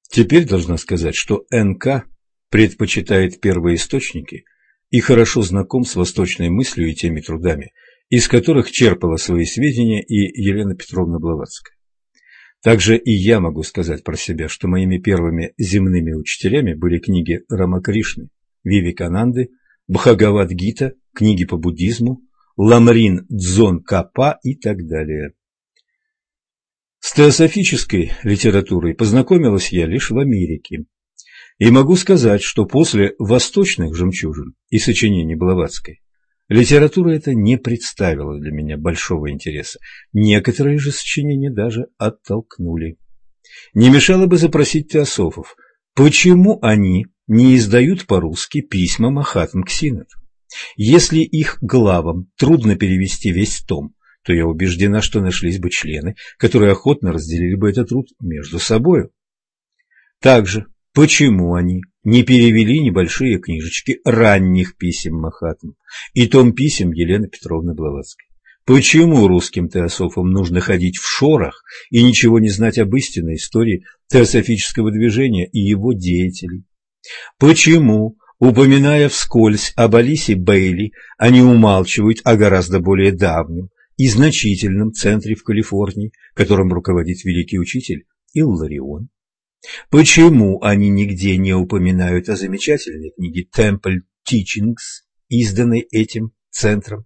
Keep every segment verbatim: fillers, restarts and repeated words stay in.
Теперь должна сказать, что эн ка предпочитает первоисточники и хорошо знаком с восточной мыслью и теми трудами, из которых черпала свои сведения и Елена Петровна Блаватская. Также и я могу сказать про себя, что моими первыми земными учителями были книги Рамакришны, Вивекананды, Бхагавад-гита, книги по буддизму, Ламрин Дзон Капа и так далее. С теософической литературой познакомилась я лишь в Америке. И могу сказать, что после «Восточных жемчужин» и сочинений Блаватской литература эта не представила для меня большого интереса. Некоторые же сочинения даже оттолкнули. Не мешало бы запросить теософов, почему они не издают по-русски письма Махатм Ксинат. Если их главам трудно перевести весь том, то я убеждена, что нашлись бы члены, которые охотно разделили бы этот труд между собою. Также, почему они не перевели небольшие книжечки ранних писем Махатм и том писем Елены Петровны Блаватской? Почему русским теософам нужно ходить в шорах и ничего не знать об истинной истории теософического движения и его деятелей? Почему, упоминая вскользь об Алисе Бейли, они умалчивают о гораздо более давнем и значительном центре в Калифорнии, которым руководит великий учитель Илларион? Почему они нигде не упоминают о замечательной книге Temple Teachings, изданной этим центром?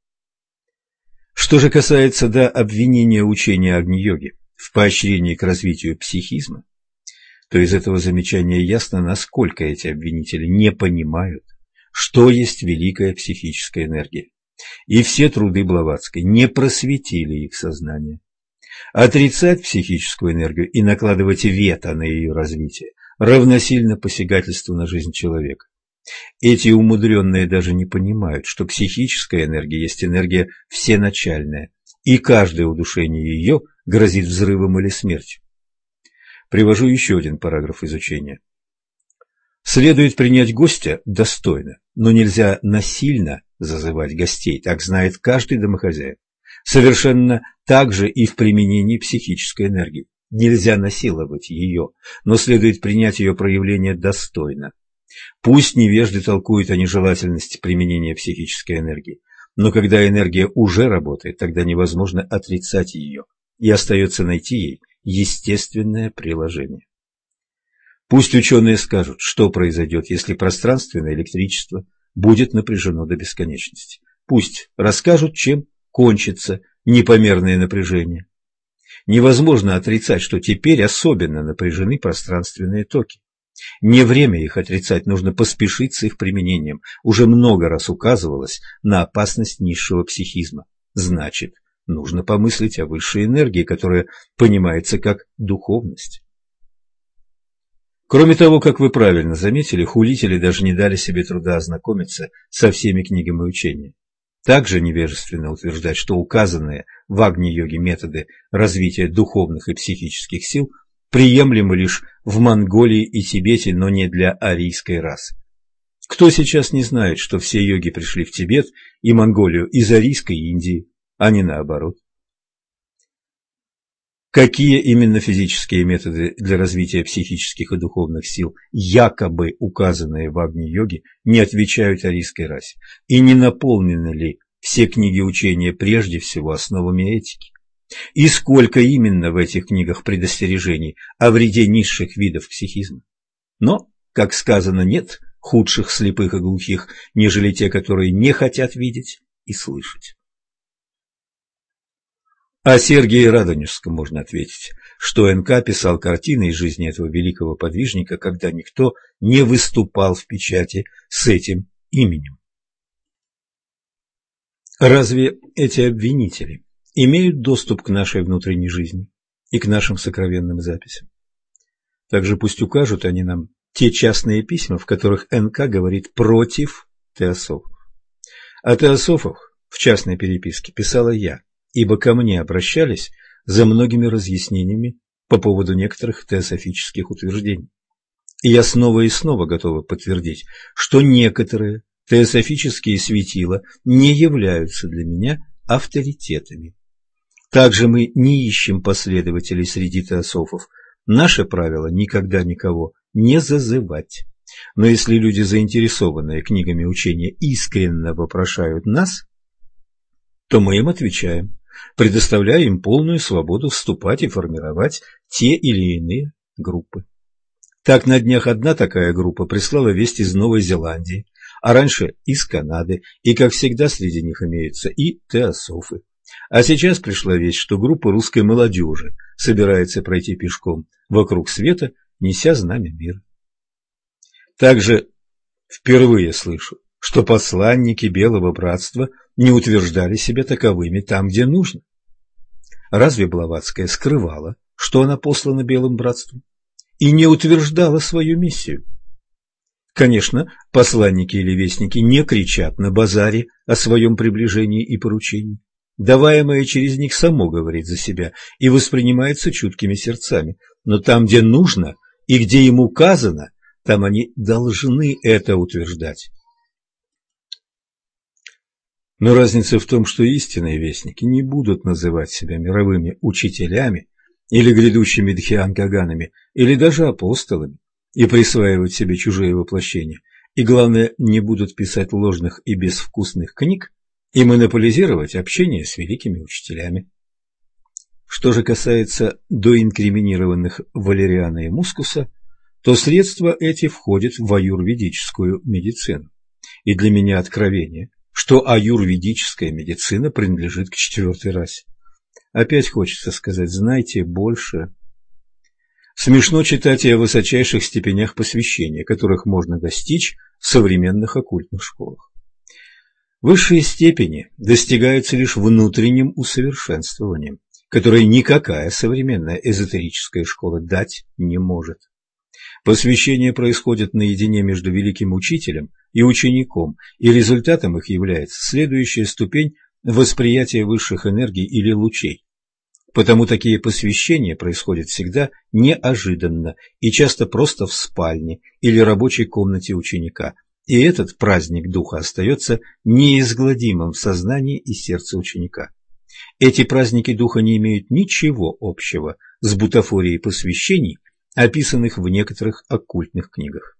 Что же касается до обвинения учения Агни-йоги в поощрении к развитию психизма, то из этого замечания ясно, насколько эти обвинители не понимают, что есть великая психическая энергия. И все труды Блаватской не просветили их сознание. Отрицать психическую энергию и накладывать вето на ее развитие равносильно посягательству на жизнь человека. Эти умудренные даже не понимают, что психическая энергия есть энергия всеначальная, и каждое удушение ее грозит взрывом или смертью. Привожу еще один параграф изучения. Следует принять гостя достойно, но нельзя насильно зазывать гостей, так знает каждый домохозяин. Совершенно так же и в применении психической энергии. Нельзя насиловать ее, но следует принять ее проявление достойно. Пусть невежды толкуют о нежелательности применения психической энергии, но когда энергия уже работает, тогда невозможно отрицать ее, и остается найти ей естественное приложение. Пусть ученые скажут, что произойдет, если пространственное электричество будет напряжено до бесконечности. Пусть расскажут, чем кончится непомерное напряжение. Невозможно отрицать, что теперь особенно напряжены пространственные токи. Не время их отрицать, нужно поспешить с их применением. Уже много раз указывалось на опасность низшего психизма. Значит, нужно помыслить о высшей энергии, которая понимается как духовность. Кроме того, как вы правильно заметили, хулители даже не дали себе труда ознакомиться со всеми книгами учения. Также невежественно утверждать, что указанные в Агни-йоге методы развития духовных и психических сил приемлемы лишь в Монголии и Тибете, но не для арийской расы. Кто сейчас не знает, что все йоги пришли в Тибет и Монголию из арийской Индии, а не наоборот? Какие именно физические методы для развития психических и духовных сил, якобы указанные в Агни-йоге, не отвечают арийской расе? И не наполнены ли все книги учения прежде всего основами этики? И сколько именно в этих книгах предостережений о вреде низших видов психизма? Но, как сказано, нет худших слепых и глухих, нежели те, которые не хотят видеть и слышать. О Сергии Радонежском можно ответить, что эн ка писал картины из жизни этого великого подвижника, когда никто не выступал в печати с этим именем. Разве эти обвинители имеют доступ к нашей внутренней жизни и к нашим сокровенным записям? Также пусть укажут они нам те частные письма, в которых эн ка говорит против теософов. О теософах в частной переписке писала я, ибо ко мне обращались за многими разъяснениями по поводу некоторых теософических утверждений. И я снова и снова готова подтвердить, что некоторые теософические светила не являются для меня авторитетами. Также мы не ищем последователей среди теософов, Наше правило – никогда никого не зазывать. Но если люди, заинтересованные книгами учения, искренне вопрошают нас, то мы им отвечаем, предоставляя им полную свободу вступать и формировать те или иные группы. Так на днях одна такая группа прислала весть из Новой Зеландии, а раньше из Канады, и, как всегда, среди них имеются и теософы. А сейчас пришла весть, что группа русской молодежи собирается пройти пешком вокруг света, неся знамя мира. Также впервые слышу, что посланники Белого Братства не утверждали себя таковыми там, где нужно. Разве Блаватская скрывала, что она послана Белым Братством, и не утверждала свою миссию? Конечно, посланники или вестники не кричат на базаре о своем приближении и поручении. Даваемое через них само говорит за себя и воспринимается чуткими сердцами. Но там, где нужно и где им указано, там они должны это утверждать. Но разница в том, что истинные вестники не будут называть себя мировыми учителями или грядущими дхьянкаганами, или даже апостолами, и присваивать себе чужие воплощения, и, главное, не будут писать ложных и безвкусных книг и монополизировать общение с великими учителями. Что же касается доинкриминированных Валериана и Мускуса, то средства эти входят в аюрведическую медицину. И для меня откровение, что аюрведическая медицина принадлежит к четвертой расе. Опять хочется сказать: знайте больше. Смешно читать и о высочайших степенях посвящения, которых можно достичь в современных оккультных школах. Высшие степени достигаются лишь внутренним усовершенствованием, которое никакая современная эзотерическая школа дать не может. Посвящение происходит наедине между великим учителем и учеником, и результатом их является следующая ступень восприятия высших энергий или лучей. Потому такие посвящения происходят всегда неожиданно и часто просто в спальне или рабочей комнате ученика, и этот праздник духа остается неизгладимым в сознании и сердце ученика. Эти праздники духа не имеют ничего общего с бутафорией посвящений, описанных в некоторых оккультных книгах.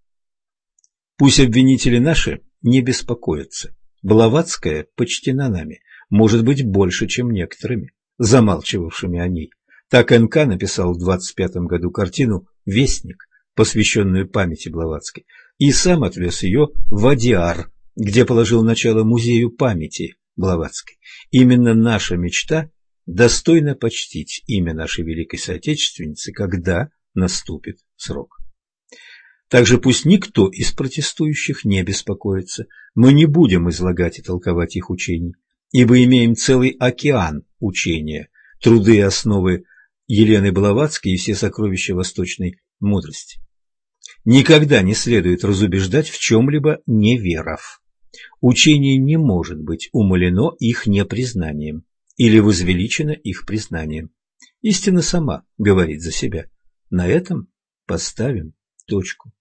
Пусть обвинители наши не беспокоятся. Блаватская почтена нами, может быть, больше, чем некоторыми, замалчивавшими о ней. Так эн ка написал в двадцать пятом году картину «Вестник», посвященную памяти Блаватской, и сам отвез ее в Адиар, где положил начало музею памяти Блаватской. Именно наша мечта – достойно почтить имя нашей великой соотечественницы, когда наступит срок. Также пусть никто из протестующих не беспокоится. Мы не будем излагать и толковать их учений, ибо имеем целый океан учения, труды и основы Елены Блаватской и все сокровища восточной мудрости. Никогда не следует разубеждать в чем-либо неверов. Учение не может быть умалено их непризнанием или возвеличено их признанием. Истина сама говорит за себя. На этом поставим точку.